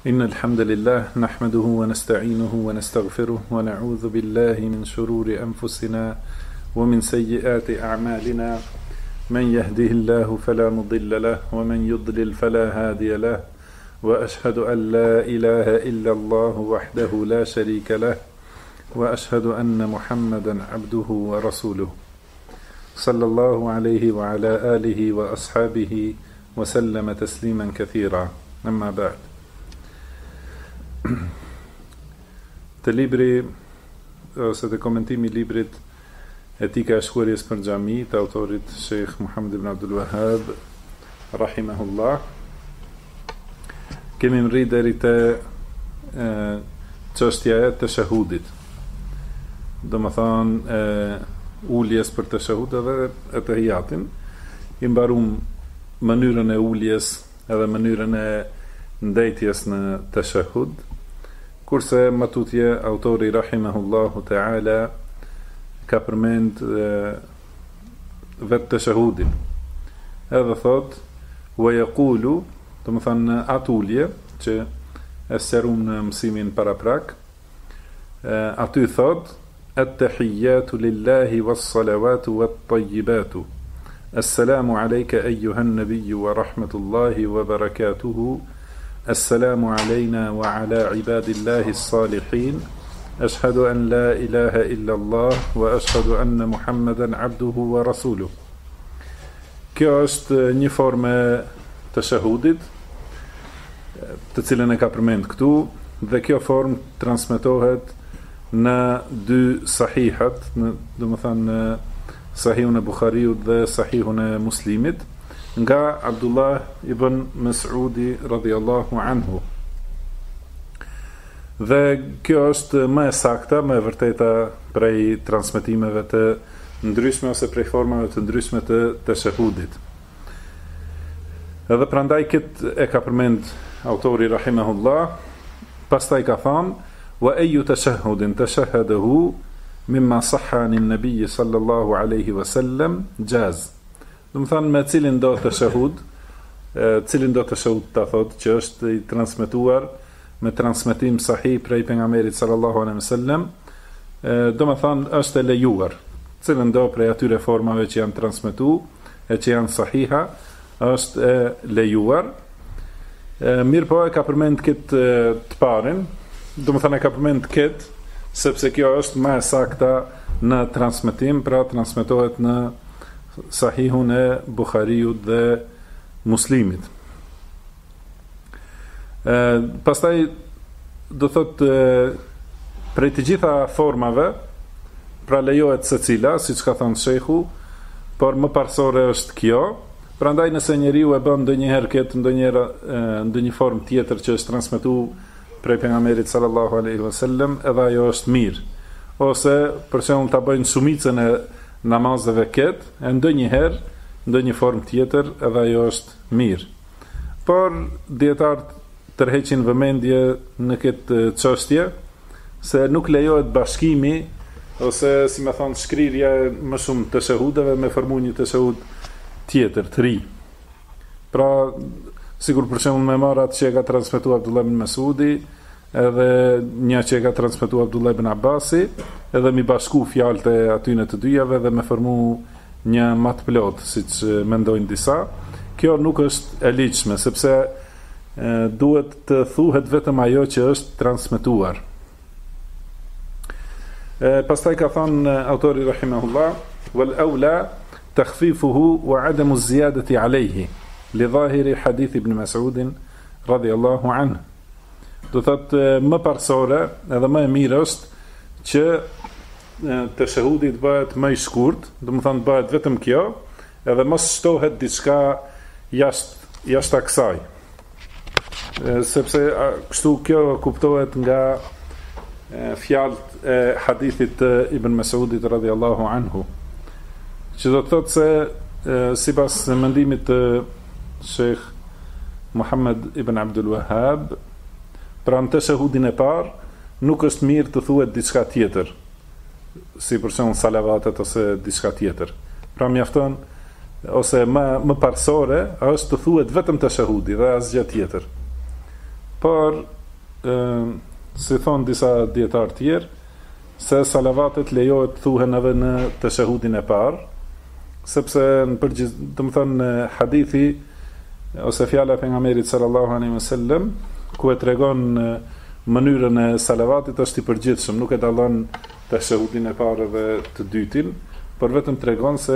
إن الحمد لله نحمده ونستعينه ونستغفره ونعوذ بالله من شرور أنفسنا ومن سيئات أعمالنا من يهده الله فلا مضل له ومن يضلل فلا هادي له وأشهد أن لا إله إلا الله وحده لا شريك له وأشهد أن محمدا عبده ورسوله صلى الله عليه وعلى آله وأصحابه وسلم تسليما كثيرا أما بعد. Të libri ose të komentimi I librit Etika e shkruarjes për xhami të autorit Sheikh Muhammad ibn Abdul Wahhab rahimahullah, kemi mri deri te çështja e tashahudit, domethënë uljes për tashahud edhe e tahiyatin, I mbarum mënyrën e uljes edhe mënyrën e ndajtjes në tashahud, kurse më tutje autori rahimahullahu ta'ala ka përmend vetë tashahudin, edhe thot wa yaqulu, do të thënë atë ulje që e sqarum në mësimin paraprak, aty thot at-tahiyyatu lillahi was-salawatu wat-tayyibatu assalamu alayka ayyuhan nabiyyu wa rahmatullahi wa barakatuhu السلام علينا وعلى عباد الله الصالحين أشهد أن لا إله إلا الله وأشهد أن محمدا عبده ورسوله. Kjo është një formë të shahudit, të cilën e ka përmend këtu, dhe kjo formë transmetohet në dy sahihat, domethënë në Sahihun e Buhariut dhe Sahihun e Muslimit, nga Abdullah ibn Mas'udi radhiyallahu anhu. Dhe kjo është më e sakta, më e vërteta prej transmetimeve të ndryshme ose prej formave të ndryshme të tashahudit. Edhe prandaj këtë e ka përmend autori rahimahullah, pastaj ka thënë wa ayu tashahhudin tashahhadahu mimma sahha an-nabiy sallallahu alaihi wasallam jaz. Do të thënë me cilin do tashahud, cilin do tashahud ta thotë që është I transmetuar me transmetim sahih prej pejgamberit sallallahu alaihi wasallam, do të thënë është e lejuar. Cilin do prej atyre formave që janë transmetuar e që janë sahiha, është e lejuar. Mirë po e ka përmend këtë të parin, do të thënë e ka përmend këtë sepse kjo është më e sakta në transmetim, pra transmetohet në Sahihun e Buhariut dhe Muslimit. Pastaj do thot prej të gjitha formave, pra lejohet secila, siç ka thënë shehu, por më parsore është kjo. Prandaj nëse njeriu e bën ndonjëherë këtë ndonjë formë tjetër që është transmetuar prej pejgamberit sallallahu alaihi wasallam, edhe ajo është mirë. Ose për shembull ta bëjnë shumicën e namazeve këtë, e ndonjëherë, ndonjë formë tjetër, edhe ajo është mirë. Por dietarët tërheqin vëmendje në këtë çështje se nuk lejohet bashkimi ose si më thon shkrirja më shumë të shahudeve me formu një të shahud tjetër të ri. Pra, sigur për shembull me marr atë që e ka transmetuar Abdullah ibn Mas'udi, edhe një që e ka transmetuar Abdullah ibn Abbasi, edhe mi bashku fjalët e atyne të dyjave dhe me formu një mat plot, siç mendojnë disa. Kjo nuk është e ligjshme, sepse duhet të thuhet vetëm ajo që është transmetuar. Pastaj ka thënë autori rahimahullah, wal aula takhfifuhu wa adamu ziyadati alayhi li dhahiri hadith ibn Mas'ud radhiyallahu anhu. Do thotë më parsore edhe më e mirë është që të shahudit bëhet më I shkurt, do të thonë bëhet vetëm kjo, edhe mos shtohet diçka jashtë kësaj. Sepse kështu kjo kuptohet nga fjalët e hadithit të Ibn Mas'udit radhiyallahu anhu, që do të thotë se sipas mendimit të Sheikh Muhammad ibn Abdul Wahhab, pra në tashahudin e parë nuk është mirë të thuhet diçka tjetër, si për shembull salavatet ose diçka tjetër. Pra mjafton ose më parsore është të thuhet vetëm tashahudi dhe asgjë tjetër. por si thon disa dietar tjerë, se salavatet lejohet thuhen edhe në tashahudin e parë, sepse në përgjithësi, do të thonë hadithi ose fjala e pejgamberit sallallahu alaihi wasallam ku e tregon mënyrën e salavatit është i përgjithshëm, nuk e dallon tashahudin e parë dhe të dytin, por vetëm tregon se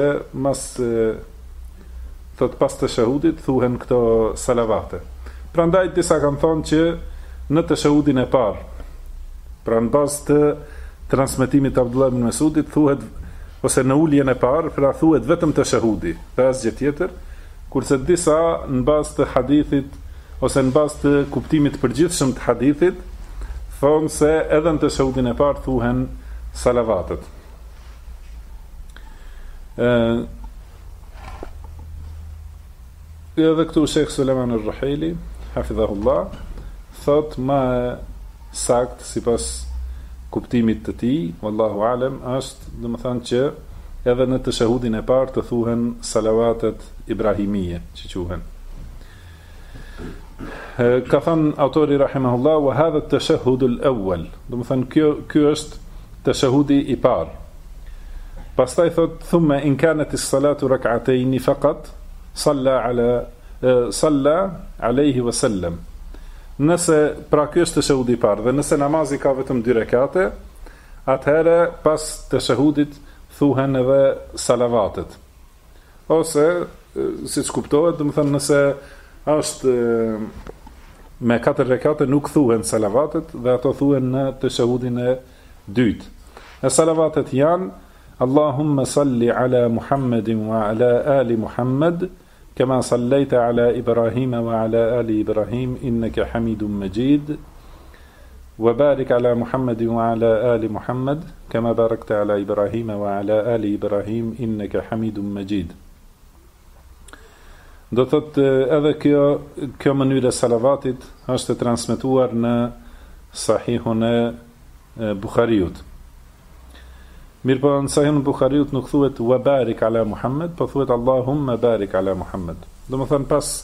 pas tashahudit thuhen këto salavate. Prandaj disa kanë thonë që në tashahudin e parë, pra në bazë të transmetimit të Abdullah ibn Mesudit, thuhet, ose në uljen e parë, pra thuhet vetëm tashahudi, dhe asgjë tjetër, kurse disa në bazë të hadithit ose në bazë të kuptimit përgjithshëm të hadithit thonë se edhe në tashahudin e parë thuhen salavatet. Edhe këtu Sheikh Suleiman al-Ruhaili hafidhahullah thot më sakt sipas kuptimit të tij, wallahu alem, është domethënë që edhe në tashahudin e parë të thuhen salavatet ibrahimije, që quhen. Ka thënë autori rahimahullah, wa hadha at-tashahhud al-awwal, domethënë ky është tashahudi i parë. Pastaj thot thumma in kanat as-salatu rak'atayn faqat salla alayhi wa sallam. Nëse pra ky është tashahudi i parë dhe nëse namazi ka vetëm 2 rekate, atëherë pas tashahudit thuhen edhe salavatet. Ose siç kuptohet, do të thënë nëse është me 4 rekate nuk thuhen salavatet dhe ato thuhen në tashahudin e dytë. E salavatet janë Allahumma salli ala Muhammedin wa ala ali Muhammed kama sallaita ala Ibrahim wa ala ali Ibrahim innaka Hamidum Majid wa barik ala Muhammedin wa ala ali Muhammed kama barakta ala Ibrahim wa ala ali Ibrahim innaka Hamidum Majid. Do thot edhe kjo mënyrë e salavatit është transmetuar në Sahihun e Buhariut. Mirë po në Sahihun e Buhariut nuk thuhet wa barik ala Muhammed, po thuhet Allahumma barik ala Muhammed. Do më thënë pas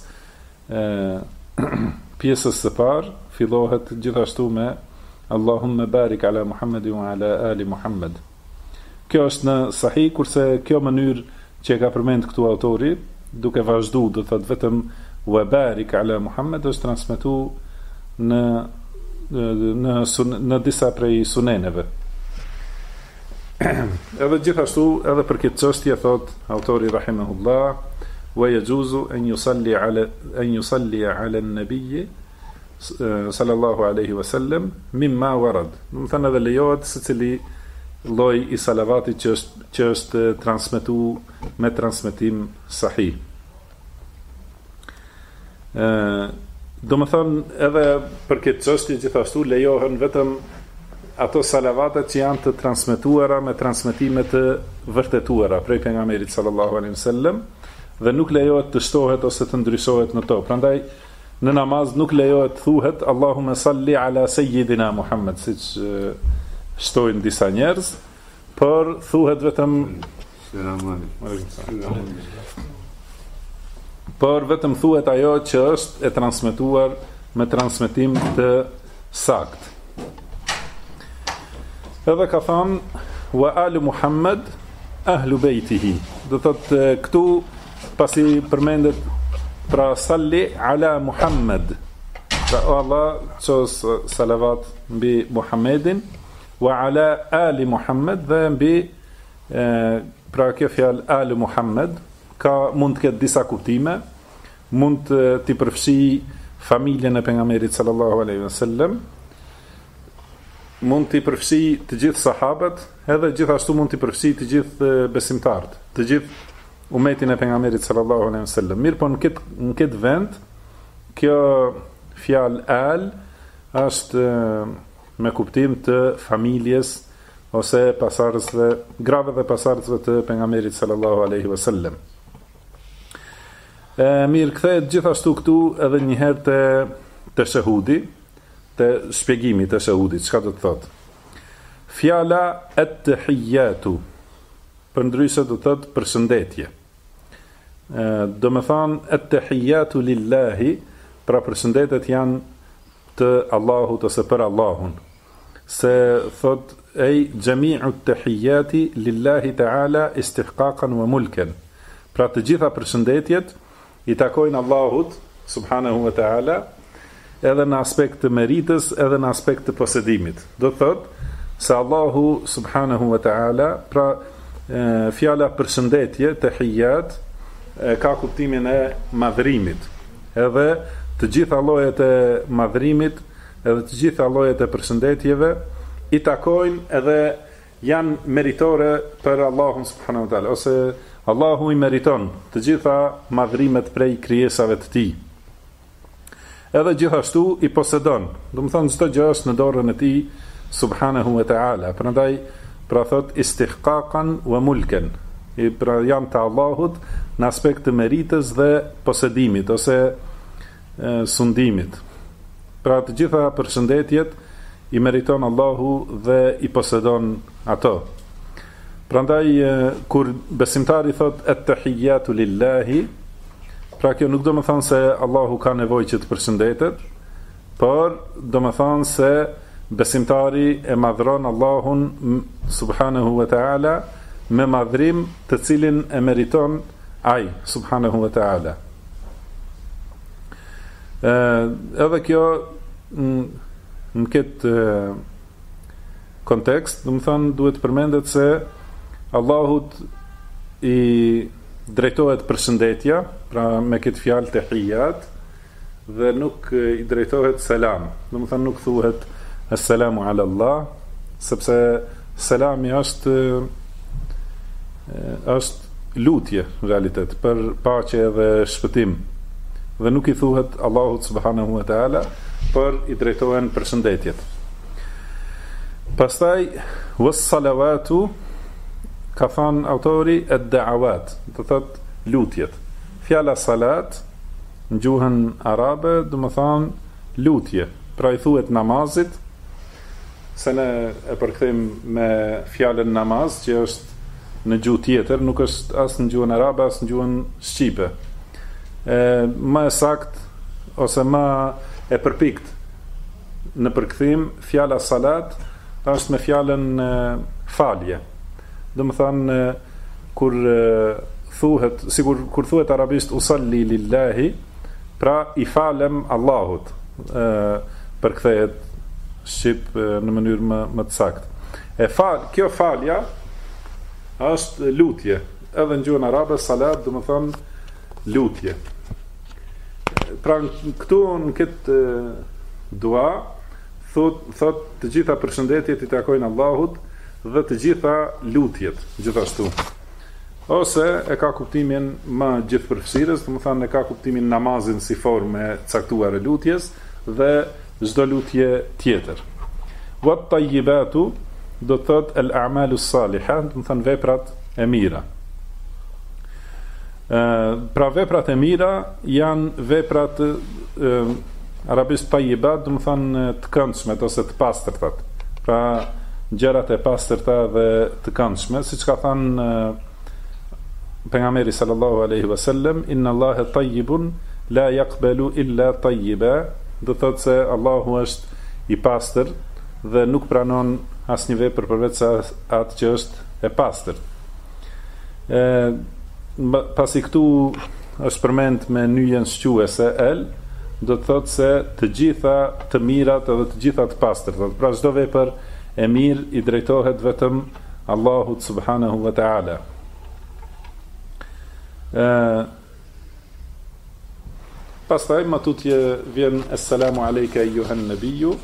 pjesës së parë fillohet gjithashtu me Allahumma barik ala Muhammed wa ala ali Muhammed. Kjo është në Sahih, kurse kjo mënyrë që e ka përmend këtu autori, duke vazhdu, do thot vetëm wa barik ala Muhammed, është transmetuar në disa prej suneneve. Edhe gjithashtu, edhe për këtë çështje thot autori rahimahullah, wa yajuzu an yusalli ala an-nabiy sallallahu alaihi wasallam mimma warad. Do të thënë edhe lejohet secili lloj i salavatit që është transmetuar me transmetim sahih. Do më thënë edhe për këtë çështje gjithashtu lejohen vetëm ato salavatet që janë të transmetuara me transmetime të vërtetuara prej pejgamberit sallallahu alaihi wasallam dhe nuk lejohet të shtohet ose të ndryshohet në to. Prandaj në namaz nuk lejohet thuhet Allahumma salli ala sayyidina Muhammad, siç shtojnë disa njerëz, por thuhet vetëm thuhet ajo që është e transmetuar me transmetim të sakt. Edhe ka thënë wa alu Muhammad ahlu bejtihi. Do thotë këtu pasi përmendet pra salli ala Muhammad, pra Allah qos salavat mbi Muhammedin, wa ala ali Muhammad dhe mbi pra kjo fjalë alu Muhammad mund të ketë disa kuptime, mund të përfshi familjen e pejgamberit sallallahu alaihi wasallam, mund të përfshi të gjithë sahabët, edhe gjithashtu mund të përfshi të gjithë besimtarët, të gjithë umetin e pejgamberit sallallahu alaihi wasallam. Mirë, po në këtë vend kjo fjalë al është me kuptim të familjes ose pasardhësve, grave dhe pasardhësve të pejgamberit sallallahu alaihi wasallam. Mirë, kthehet gjithashtu këtu edhe një herë te tashahudi, te shpjegimi të tashahudit, çka do të thotë? Fjala at-tahiyatu, përndryshe do të thotë përshëndetje. Do të thonë at-tahiyatu lillahi, pra përshëndetet janë të Allahut ose për Allahun. Se thot ej gjemi'u të tahiyati lillahi ta'ala istihqaqan wa mulken. Pra të gjitha përshëndetjet i takojnë Allahut subhanahu wa ta'ala, edhe në aspekt të meritës, edhe në aspekt të posedimit. Do të thot se Allahu subhanahu wa ta'ala, pra fjala përshëndetje, tahiyat, ka kuptimin e madhërimit. Edhe të gjitha llojet e madhërimit, edhe të gjitha llojet e përshëndetjeve i takojnë edhe janë meritore për Allahun subhanahu wa ta'ala, ose Allahu i meriton të gjitha madhërimet prej krijesave të tij. Edhe gjithashtu i posedon. Do të thonë çdo gjë është në dorën e tij subhanahu wa ta'ala. Prandaj pra thot istihqaqan wa mulken. Pra janë të Allahut në aspekt të meritës dhe posedimit ose sundimit. Pra të gjitha përshëndetjet i meriton Allahu dhe i posedon ato. Prandaj kur besimtari thot at-tahiyatu lillahi, pra kjo nuk do më thonë se Allahu ka nevojë që të përshëndetet, por do më thonë se besimtari e madhron Allahun subhanahu wa ta'ala me madhrim të cilin e meriton ai subhanahu wa ta'ala. Edhe kjo në këtë kontekst, do më thonë duhet përmendet se Allahut i drejtohet përshëndetja, pra me këtë fjalë tahiyat, dhe nuk i drejtohet selam. Do më thonë nuk thuhet assalamu ala Allah, sepse selami është lutje në realitet për paqe dhe shpëtim, dhe nuk i thuhet Allahut subhanahu wa ta'ala, por i drejtohen përshëndetjet. Pastaj was salawatu, ka thënë autori ad-da'awat, do thot lutjet. Fjala salat në gjuhën arabe do të thonë lutje, pra i thuhet namazit, se ne e përkthejmë me fjalën namaz, që është në gjuhë tjetër, nuk është as në gjuhën arabe, as në gjuhën shqipe. Më sakt ose më e përpikt në përkthim, fjala salat është me fjalën falje. Do të thonë kur thuhet, sigur kur thuhet arabisht usalli lillahi, pra i falem Allahut, përkthehet shqip në mënyrë më të saktë. Kjo falja është lutje, edhe në gjuhën arabe salat do të thonë lutje. Pra këtu në këtë dua thot të gjitha përshëndetjet i takojnë Allahut dhe të gjitha lutjet gjithashtu. Ose e ka kuptimin më gjithëpërfshirës, do të thonë e ka kuptimin namazin si formë e caktuar e lutjes dhe çdo lutje tjetër. Wa tayyibatu do të thot el a'malu salihah, do të thonë veprat e mira. Pra veprat e mira janë veprat arabisht tayyibat, do të thonë të këndshmet ose të pastërtat. Pra gjërat e pastërta dhe të këndshme, siç ka thënë pejgamberi sallallahu alaihi wasallam, inna Allaha tayyibun la yaqbalu illa tayyiba, do thotë se Allahu është i pastër dhe nuk pranon asnjë vepër përveç atë që është e pastër. Pasi këtu është përmend me nyjen shquese el, do të thotë se të gjitha të mirat edhe të gjitha të pastërt. Pra çdo vepër e mirë i drejtohet vetëm Allahut subhanahu wa ta'ala. Pastaj më tutje vjen assalamu alejka eyyuhan nabiyyu,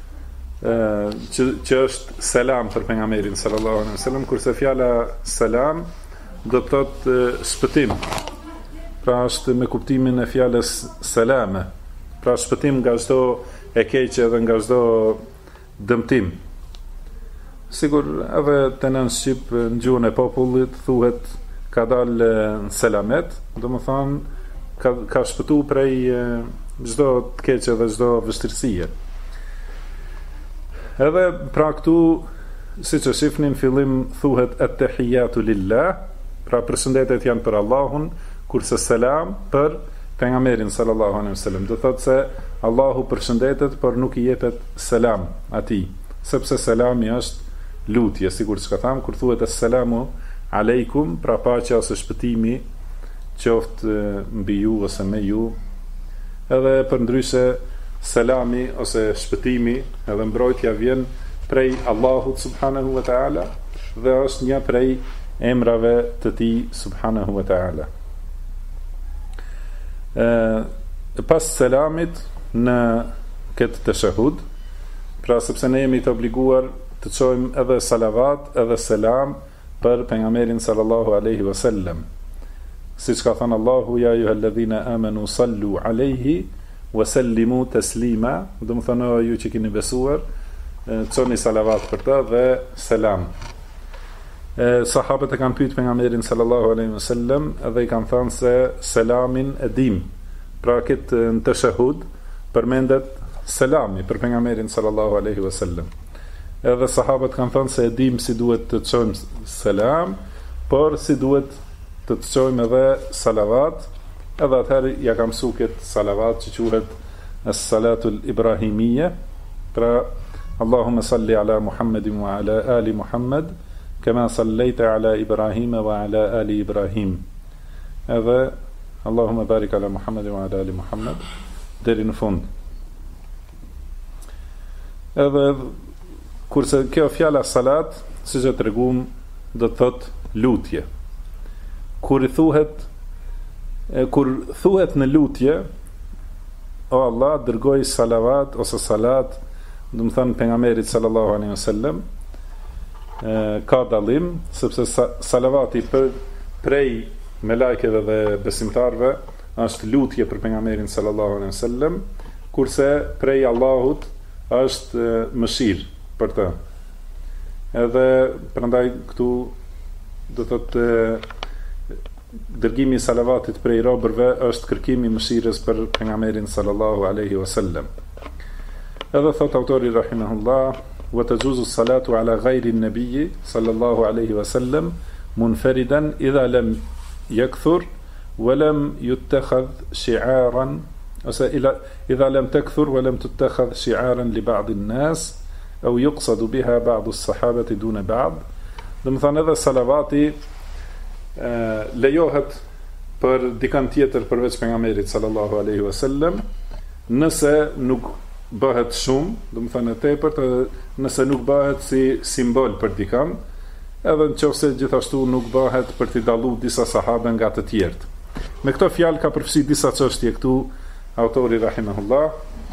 që është selam për pejgamberin sallallahu alaihi wasallam, kurse fjala selam do të thotë shpëtim. Pra është me kuptimin e fjalës selame, pra shpëtim nga çdo e keqe dhe nga çdo dëmtim. Sigur edhe të në shqip në gjuhën e popullit thuhet ka dalë në selamet, do më thonë ka shpëtu prej çdo të keqe dhe çdo vështirësie. Edhe pra këtu, si që shifnin, fillim thuhet at-tahiyatu lillah, pra përshëndetjet janë për Allahun, kurse selam për pejgamberin sallallahu alaihi wasallam. Do thotë se Allahu përshëndetet, por nuk i jepet selam atij, sepse selami është lutje, sikur çka tham, kur thuhet assalamu aleikum, pra paqja ose shpëtimi qoftë mbi ju ose me ju. Edhe përndryshe selami ose shpëtimi edhe mbrojtja vjen prej Allahut subhanahu wa ta'ala dhe është një prej emrave të tij subhanahu wa ta'ala. Pas selamit në këtë tashahud, pra sepse ne jemi të obliguar të çojmë edhe salavat edhe selam për pejgamberin sallallahu alaihi wasallam, siç ka thënë Allahu ya ayyuhalladhina amanu sallu alaihi wa sallimu taslima, do të thonë ju që keni besuar çoni salavat për të dhe selam. Sahabët e kanë pyetur pejgamberin sallallahu alaihi wasallam dhe i kanë thënë se selamin e dim. Pra këtë në tashahud përmendet selami për pejgamberin sallallahu alaihi wasallam. Edhe sahabët kanë thënë se e dim si duhet të çojmë selam, por si duhet të çojmë edhe salavat. Edhe atëherë ja kam mësuar këtë salavat që quhet as-salatul ibrahimiyya. Pra Allahumma salli ala Muhammedin wa ala ali Muhammed kama sallaita ala Ibrahima wa ala ali Ibrahim. Edhe Allahumma barik ala Muhammedin wa ala ali Muhammed deri në fund. Edhe kurse kjo fjala salat, siç e treguam, do të thot lutje. Kur thuhet në lutje, o Allah, dërgoj salavat ose salat, do të thënë pejgamberit sallallahu alaihi wasallam, ka dallim, sepse salavati prej melekëve dhe besimtarve është lutje për pejgamberin sallallahu alaihi wasallam, kurse prej Allahut është mëshirë për të. Edhe prandaj këtu do thotë dërgimi i salavatit prej robërve është kërkimi i mëshirës për pejgamberin sallallahu alaihi wasallam. Edhe thot autori rahimahullah, wa tajuzu salatu ala ghayri an-nabiy sallallahu alaihi wasallam munfaridan idha lam yakthur wa lam yuttakhadh shi'aran, ose idha lam takthur wa lam tuttakhadh shi'aran li ba'd an-nas aw yuqsadu biha ba'd as-sahabati duna ba'd. Do të thonë edhe salavati lejohet për dikant tjetër përveç pejgamberit sallallahu alaihi wasallam, nëse nuk bëhet shumë, do të thënë tepërt, nëse nuk bëhet si simbol për dikant, edhe nëse gjithashtu nuk bëhet për t'i dalluar disa sahabe nga të tjerët. Me këto fjalë ka përfshi disa çështje këtu autori rahimahullah,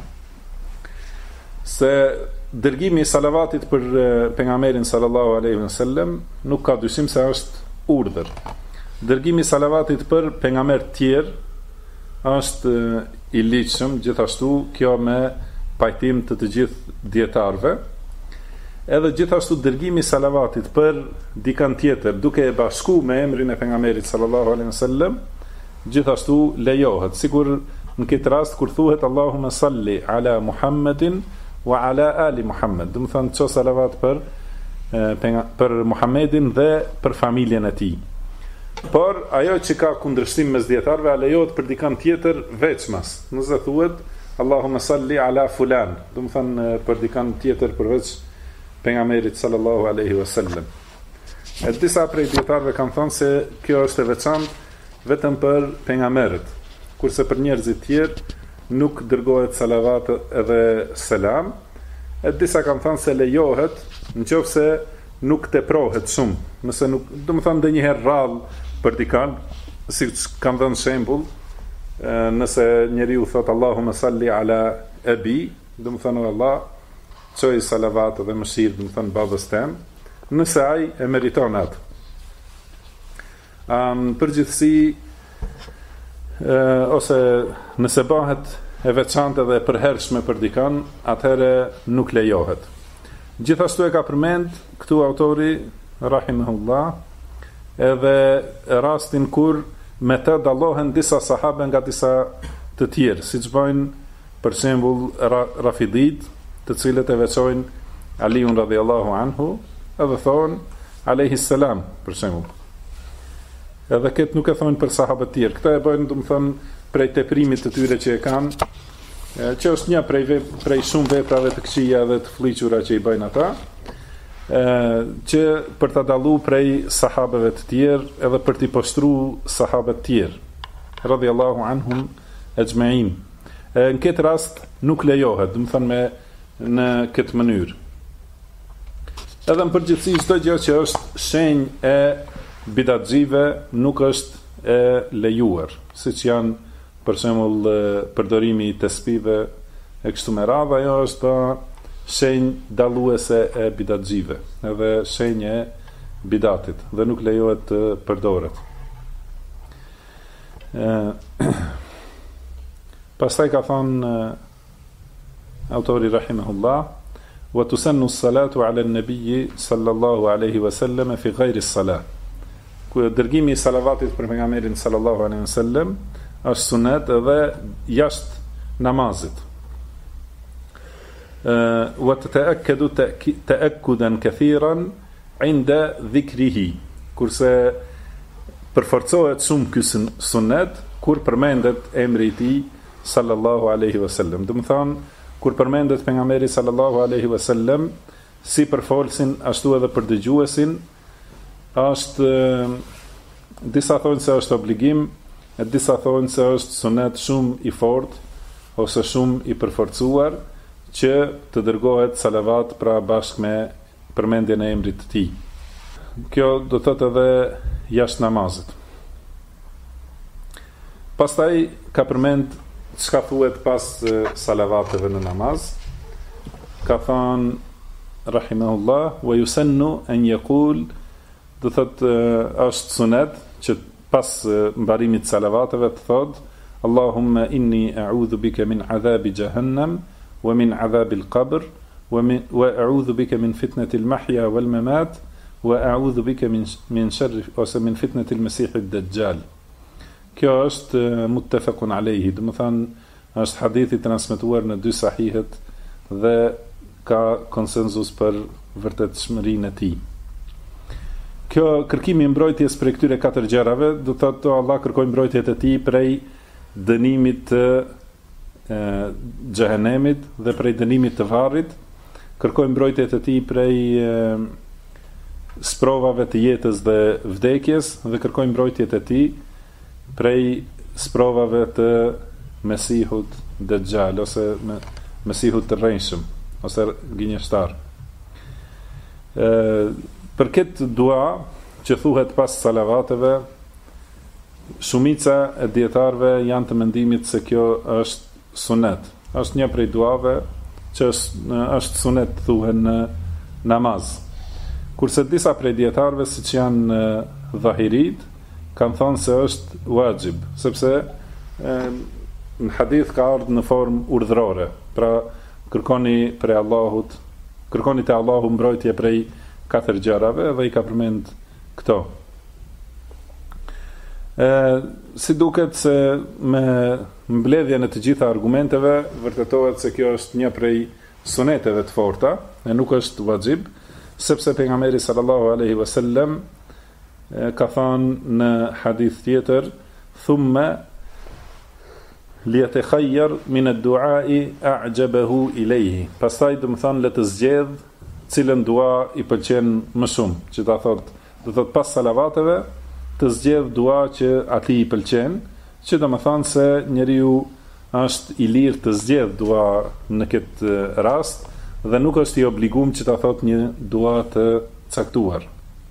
se dërgimi i salavatit për pejgamberin sallallahu alaihi wasallam nuk ka dyshim se është urdhër. Dërgimi i salavatit për pejgamber të tjerë është i ligjshëm, gjithashtu kjo me pajtim të gjithë dietarëve. Edhe gjithashtu dërgimi i salavatit për dikant tjetër duke e bashkuar me emrin e pejgamberit sallallahu alaihi wasallam gjithashtu lejohet, sikur në këtë rast kur thuhet Allahumma salli ala Muhammedin wa ala ali Muhammed, do të thonë ço salavat për Muhammedin dhe për familjen e tij. Por ajo që ka kundërshtim mes dietarëve lejohet për dikant tjetër veçmas. Nëse thuhet Allahumma salli ala fulan, do të thonë për dikant tjetër përveç pejgamberit sallallahu alaihi wasallam. E disa prej dietarëve kanë thënë se kjo është e veçantë vetëm për pejgamberët, kurse për njerëzit tjerë nuk dërgohet salavat edhe selam. E disa kanë thënë se lejohet nëse nuk teprohet shumë, nëse nuk, do të thonë ndonjëherë rrallë për dikant, siç kanë dhënë shembull, nëse njeriu thot Allahumma salli ala abi, do të thonë Allah, çoj salavat dhe mëshirë, do të thonë babës tem, nëse ai e meriton atë. Përgjithësi, ose nëse bëhet e veçantë dhe e përhershme për dikant, atëherë nuk lejohet. Gjithashtu e ka përmend këtu autori rahimahullah edhe rastin kur me të dallohen disa sahabe nga disa të tjerë, siç bëjnë për shembull Rafidit, të cilët e veçojnë Aliun radhiyallahu anhu, edhe thonë alayhi salam për shembull. Edhe këtë nuk e thonë për sahabët të tjerë. Këta e bëjnë, do të thonë, prej teprimit të tyre që e kanë, që është një prej shumë veprave të këqija dhe të fliqura që i bëjnë ata, që për ta dallu prej sahabeve të tjerë edhe për t'i poshtru sahabet të tjerë radhiyallahu anhum ejma'in. Në këtë rast nuk lejohet, do të thënë në këtë mënyrë. Edhe në përgjithësi çdo gjë që është shenjë e bidatxive nuk është e lejuar, siç janë për shembull përdorimi i tespive e kështu me radhë, ajo është shenjë dalluese e bidatxive, edhe shenjë e bidatit dhe nuk lejohet të përdoret. Pastaj ka thënë autori rahimahullah, wa tusannu as-salatu 'ala an-nabiy sallallahu alaihi wasallam fi ghayri as-salat. Ku dërgimi i salavatit për pejgamberin sallallahu alaihi wasallam është sunet edhe jashtë namazit. Wa tata'akkadu ta'akkudan kathiran 'inda dhikrihi. Kurse përforcohet shumë ky sunet kur përmendet emri i tij sallallahu alaihi wasallam. Do të thonë kur përmendet pejgamberi sallallahu alaihi wasallam si për folsin ashtu edhe për dëgjuesin, është disa thonë se është obligim, e disa thonë se është sunet shumë i fortë ose shumë i përforcuar që të dërgohet salavat pra bashkë me përmendjen e emrit të tij. Kjo do të thotë edhe jashtë namazit. Pastaj ka përmend çka thuhet pas salavateve në namaz. Ka thënë rahimahullah wa yusannu an yaqul, do thotë është sunet që pas mbarimit salavateve të thotë Allahumma inni a'udhu bika min adhabi jahannam wa min adhabi al-qabr wa a'udhu bika min fitnati al-mahya wal mamat wa a'udhu bika min sharri ose min fitnati al-masih ad-dajjal. Kjo është muttafaqun alayhi, do të thonë është hadithi transmetuar në dy sahihet dhe ka konsenzus për vërtetshmërinë e tij. Kjo kërkimi i mbrojtjes prej këtyre katër gjërave, do thotë Allah kërkoj mbrojtjet e tij prej dënimit të xhehenemit dhe prej dënimit të varrit, kërkoj mbrojtjet e tij prej sprovave të jetës dhe vdekjes dhe kërkoj mbrojtjet e tij prej sprovave të Mesihut Dajjal ose Mesihut të rrejshëm ose gënjeshtar. Për këtë dua që thuhet pas salavateve, shumica e dietarëve janë të mendimit se kjo është sunet. Është një prej duave që është sunet të thuhen në namaz. Kurse disa prej dietarëve, siç janë dhahirit, kanë thënë se është wajib, sepse në hadith ka ardhur në formë urdhërore. Pra kërkoni prej Allahut, kërkoni te Allahu mbrojtje prej katër gjërave dhe i ka përmend këto. Si duket se me mbledhjen e të gjitha argumenteve vërtetohet se kjo është një prej suneteve të forta e nuk është wajib, sepse pejgamberi sallallahu alaihi wasallam ka thënë në hadith tjetër, thumma liyatakhayyar min ad-du'a'i a'jabahu ilayhi. Pastaj do të thonë le të zgjedh cilën dua i pëlqen më shumë, që ta thotë, do thotë pas salavateve të zgjedh dua që atij i pëlqen, që do të thonë se njeriu është i lirë të zgjedh dua në këtë rast dhe nuk është i obliguar që ta thotë një dua të caktuar.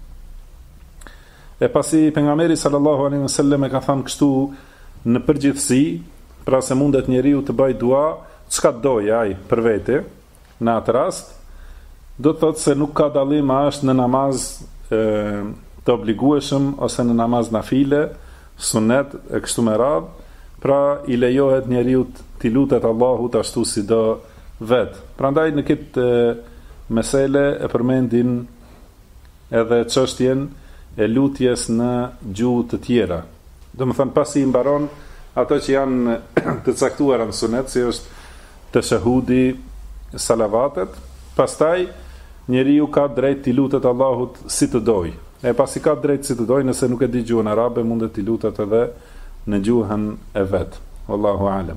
E pasi pejgamberi sallallahu alaihi wasallam e ka thënë kështu në përgjithësi, pra se mundet njeriu të bëj dua çka dojë ai për vete, në atë rast, do të thotë se nuk ka dallim a është në namaz të obligueshëm ose në namaz nafile, sunet e kështu me radhë, pra i lejohet njeriu të lutet Allahut ashtu si do vet. Prandaj në këtë mesele e përmendin edhe çështjen e lutjes në gjuhë të tjera. Do të thonë pasi i mbaron ato që janë të caktuara në sunet, si është tashahudi, salavatet, pastaj njeriu ka drejt t'i lutet Allahut si të doj. E pasi ka drejt si të doj, nëse nuk e di gjuhën arabe, mundet t'i lutet edhe në gjuhën e vet. wallahu a'lam.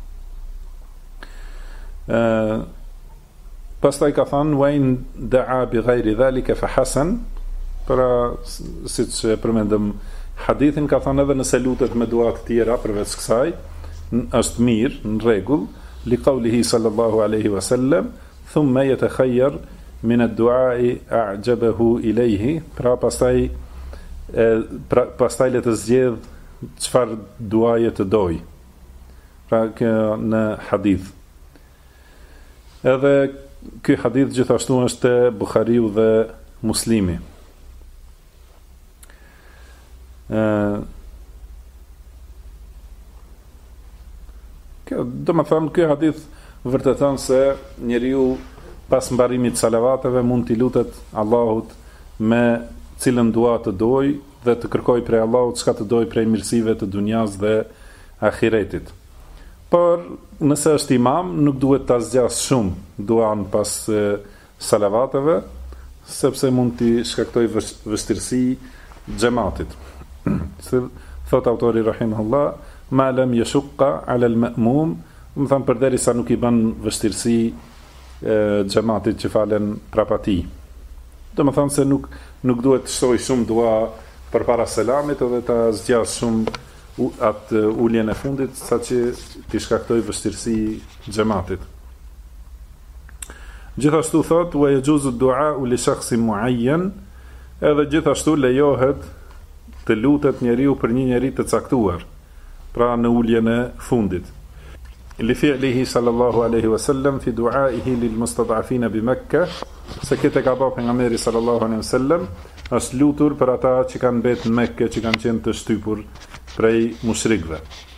Pastaj ka thënë wa in da'a bi ghayri dhalika fa hasan, pra siç e përmendëm hadithin, ka thënë edhe nëse lutet me dua të tjera përveç kësaj, është mirë, në rregull, li qawlihi sallallahu alaihi wasallam, thumma yatakhayyar min ad-du'a'i a'jabahu ilayhi, pra pastaj le të zgjedh çfarë duaje të doj. Pra kjo në hadith. Edhe ky hadith gjithashtu është te Buhariu dhe Muslimi. Do më thënë, ky hadith vërteton se njeriu pas mbarimit salavateve mund t'i lutet Allahut me cilën dua të doj dhe të kërkoj prej Allahut çka të doj prej mirësive të dunjas dhe ahiretit. Por nëse është imam, nuk duhet ta zgjas shumë duan pas salavateve, sepse mund t'i shkaktoj vështirësi xhamatit. Thot autori rahimahullah, ma lam yashqa ala al-ma'mum, më thënë përderisa nuk i bën vështirësi xhamatit që falen prapa tij. Do më thënë se nuk duhet të shtoj shumë dua përpara selamit edhe ta zgjas shumë atë uljen e fundit, saqë t'i shkaktoj vështirësi xhamatit. Gjithashtu thot wa yajuzu ad-du'a li shakhsin mu'ayyan, edhe gjithashtu lejohet të lutet njeriu për një njeri të caktuar, pra në uljen e fundit. Li fi'lihi sallallahu alaihi wasallam fi du'aihi lil mustad'afina bi Makkah, se këtë ka bërë pejgamberi sallallahu alaihi wasallam, është lutur për ata që kanë mbetë në Mekë, që kanë qenë të shtypur prej mushrikëve.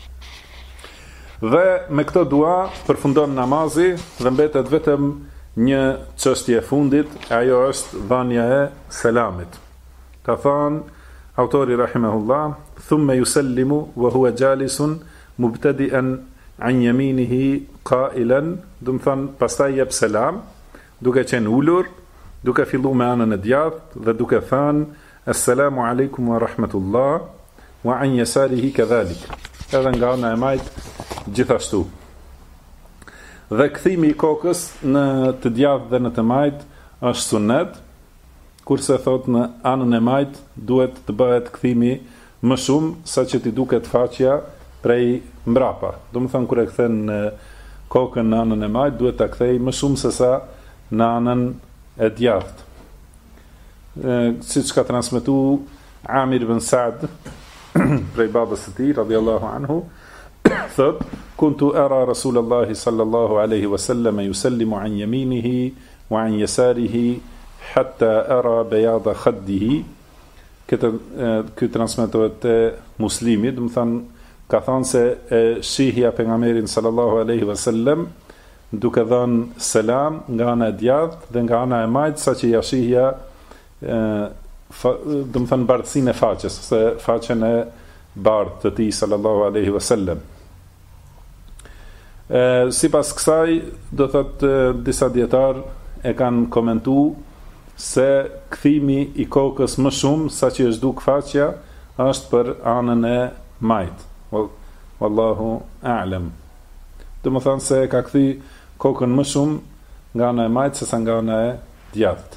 Dhe me këtë dua përfundon namazi dhe mbetet vetëm një çështje e fundit, ajo është dhënia e selamit. Ka thënë autori rahimahullah, thumma yusallimu wa huwa jalisun mubtadi'an an yaminihi qailan, do të thënë pastaj jep selam, duke qenë ulur, duke filluar me anën e djathtë dhe duke thënë assalamu alaikum wa rahmatullah wa an yasarihi kadhalik. Edhe nga ana e majt gjithashtu. Dhe kthimi i kokës në të djathtë dhe në të majt është sunnet, kurse thot në anën e majt duhet të bëhet kthimi më shumë sa që t'i duket faqja prej mbrapa. Do më thënë, kur e kthen kokën në anën e majt, duhet ta kthej më shumë se sa në anën e djathtë. Siç ka transmetuar Amir ibn Sa'd prej babës së tij radhiyallahu anhu, thot kuntu ara Rasulullah sallallahu alaihi wasallam yusallimu an yaminihi wa an yasarihi hatta ara bayada khaddihi. Këtë transmetohet te Muslimi, do të thënë ka thënë se shihja pejgamberin sallallahu alaihi wasallam duke dhënë selam nga ana e djathtë dhe nga ana e majt, saqë ja shihja do të thënë bardhësinë e faqes, se faqen e bardhë të tij sallallahu alaihi wasallam. Sipas kësaj, do thot disa dietar e kanë komentuar se kthimi i kokës më shumë sa që është duk faqja është për anën e majt. Wallahu a'lam. Do të thonë se ka kthy kokën më shumë nga ana e majt se sa nga ana e djathtë.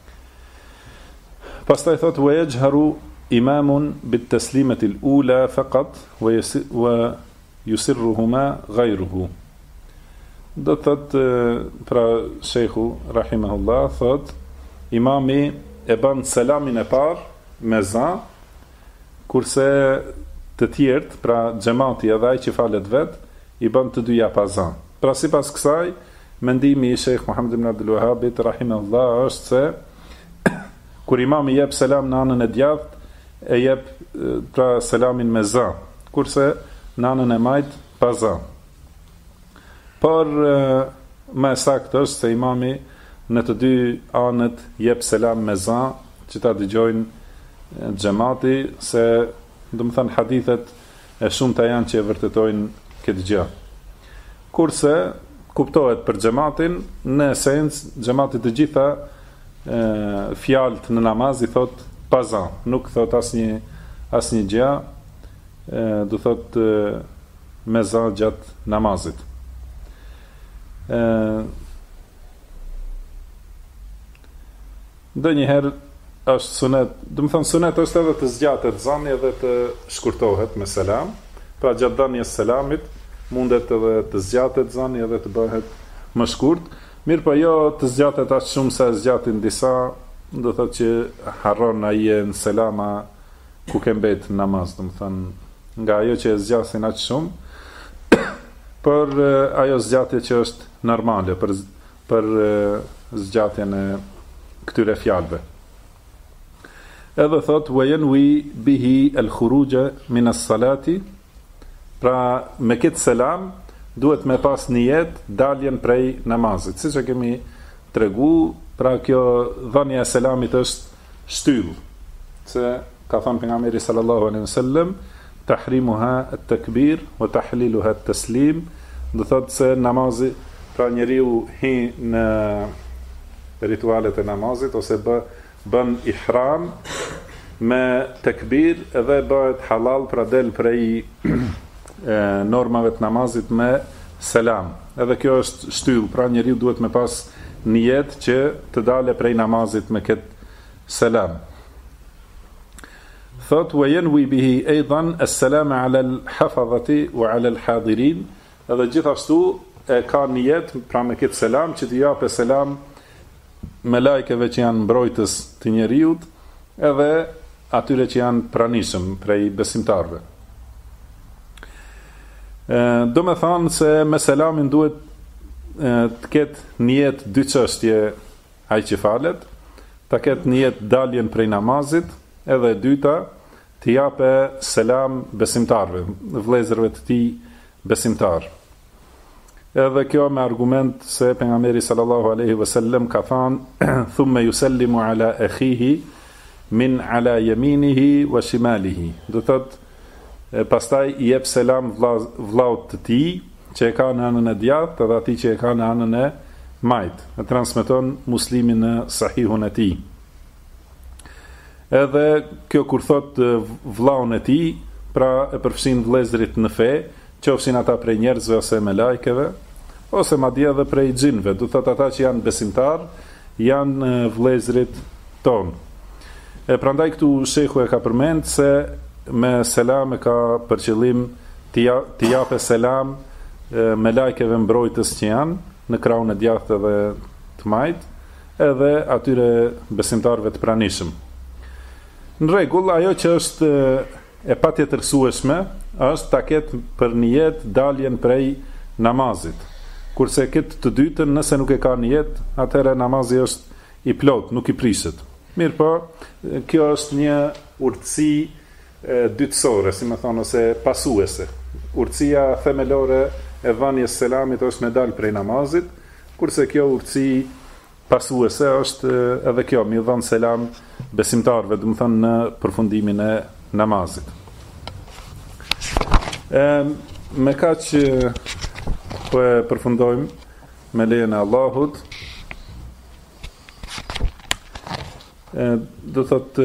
Pastaj thot wa yajharu imamun bit taslimati al-ula faqat wa yusirruhuma ghayruhu. Do thot pra sheikhu rahimahullah thot imami e bën selamin e parë me za, kurse të tjerët, pra xhamati edhe ai që falet vet, i bën të dyja pa za. Pra sipas kësaj, mendimi i Sheikh Muhammed ibn Abdul Wahhabit rahimahullah është se kur imami jep selam në anën e djathtë, e jep pra selamin me za, kurse në anën e majt pa za. Por më saktë është se imami në të dy anët jep selam me za, që ta dëgjojnë xhamati, se do të thënë hadithet e shumta janë që e vërtetojnë këtë gjë. Kurse kuptohet për xhamatin, në esencë xhamati të gjitha fjalët në namaz i thot paza, nuk thot asnjë gjë, do thot me za gjatë namazit. Ndonjëherë është sunet, do të thonë sunet është edhe të zgjatet zani edhe të shkurtohet me selam. Pra gjatë dhënies selamit mundet edhe të zgjatet zani edhe të bëhet më shkurt, mirë po jo të zgjatet aq shumë sa zgjatin disa, do thotë që harron ai në selama ku ke mbet namaz, do të thonë nga ajo që e zgjasin aq shumë, për ajo zgjatje që është normale për zgjatjen e këtyre fjalëve. Edhe thot wa yanwi bihi al-khuruj min as-salati, pra me këtë selam duhet me pas nijet daljen prej namazit. Siç e kemi tregu, pra kjo dhënia e selamit është shtyll. Se ka thënë pejgamberi sallallahu alaihi wasallam, tahrimuha at-takbir wa tahliluha at-taslim, do thotë se namazi, pra njeriu hi në ritualet e namazit ose bën ihram me tekbir edhe bëhet halal, pra del prej normave të namazit me selam. Edhe kjo është shtyll, pra njeriu duhet me pas nijet që të dale prej namazit me këtë selam. Thot wa yanwi bihi aidan as-salam ala al-hafazati wa ala al-hadirin, edhe gjithashtu e ka nijet pra me këtë selam që t'i japë selam me lajkeve që janë mbrojtës të njeriut edhe atyre që janë pranishëm prej besimtarve. Do me thanë se me selamin duhet të ketë nijet dy çështje ai që falet, të ketë nijet daljen prej namazit, edhe dyta të jape selam besimtarve, vëllezërve të tij besimtar. Edhe kjo me argument se pejgamberi sallallahu alaihi wasallam ka thënë thumma yusallimu ala akhihi min ala yaminihi wa shimalihi. Do thotë pastaj i jep selam vllaut të tij që e ka në anën e djathtë edhe atij që e ka në anën e majt. E transmeton Muslimi në Sahihun e tij. Edhe kjo kur thot vllaun e tij, pra e përfshin vëllezërit në fe, qofshin ata prej njerëzve ose me lajkeve, ose madje edhe prej xhinëve, do thot ata që janë besimtar, janë vëllezërit ton. Prandaj këtu shehu e ka përmend se me selam e ka për qëllim t'i jape selam me lajkeve mbrojtës që janë në krahun e djathtë edhe të majt, edhe atyre besimtarve të pranishëm. Në rregull, ajo që është e patjetërsueshme është ta ketë për nijet daljen prej namazit. Kurse këtë të dytën, nëse nuk e ka nijet, atëherë namazi është i plot, nuk i prishet. Mirë po, kjo është një urtësi dytësore, si më thonë, ose pasuese. Urtësia themelore e dhënies selamit është me dal prej namazit, kurse kjo urtësi pasuese është edhe kjo, mi dhënë selam besimtarve, do të thonë në përfundimin e namazit. Me kaq po e përfundojmë me lejen e Allahut. Do thotë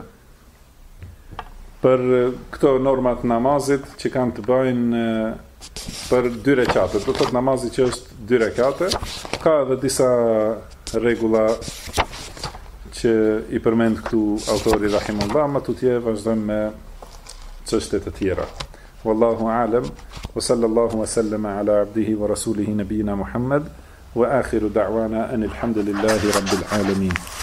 për këto normat namazit që kanë të bëjnë për 2 rekate. Do thotë namazi që është 2 rekate, ka edhe disa rregulla që i përmend këtu autori rahimullah, ma tutje vazhdojmë me çështjet e tjera. Wallahu a'lam, wa sallallahu wa sallama ala abdihi wa rasulihi nabiyina Muhammad, wa akhiru da'wana anil hamdulillahi rabbil alamin.